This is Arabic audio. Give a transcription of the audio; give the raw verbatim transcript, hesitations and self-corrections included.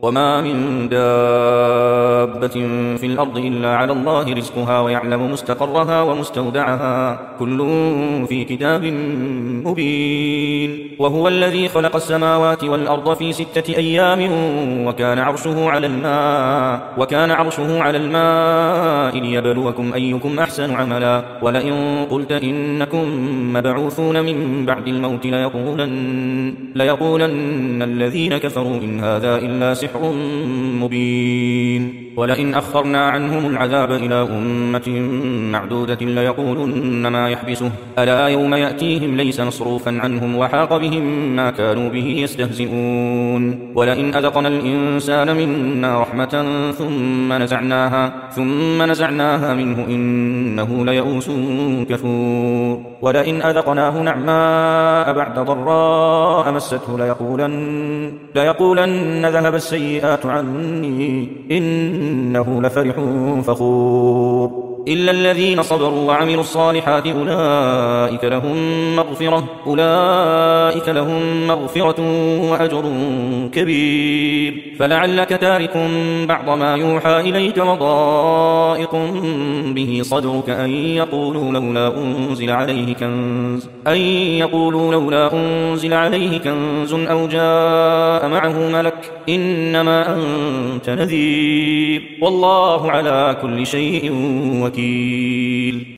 وما من دابة في الأرض إلا على الله رزقها ويعلم مستقرها ومستودعها كل في كتاب مبين. وهو الذي خلق السماوات والأرض في ستة أيام وكان عرشه على الماء وكان عرشه على الماء ليبلوكم أيكم أحسن عملا. ولئن قلت إنكم مبعوثون من بعد الموت ليقولن, ليقولن الذين كفروا إن هذا إلا سحر مبين. ولئن أخرنا عنهم العذاب إلى أمة معدودة ليقولن ما يحبسه ألا يوم يأتيهم ليس مصروفا عنهم وحاق بهم ما كانوا به يستهزئون. ولئن أذقنا الإنسان منا رحمة ثم نزعناها, ثم نزعناها منه إنه ليئوس كفور. ولئن أذقناه نعماء بعد ضراء مسته ليقولن, ليقولن ذهب السيئات عني إنه لفرح فخور. إلا الذين صبروا وعملوا الصالحات أولئك لهم مغفرة, أولئك لهم مغفرة وأجر كبير. فلعلك تارك بعض ما يوحى إليك وضائق به صدرك أن يقولوا لولا أنزل عليه كنز, أن يقولوا لولا أنزل عليه كنز أو جاء معه ملك إنما أنت نذير والله على كل شيء وكيل.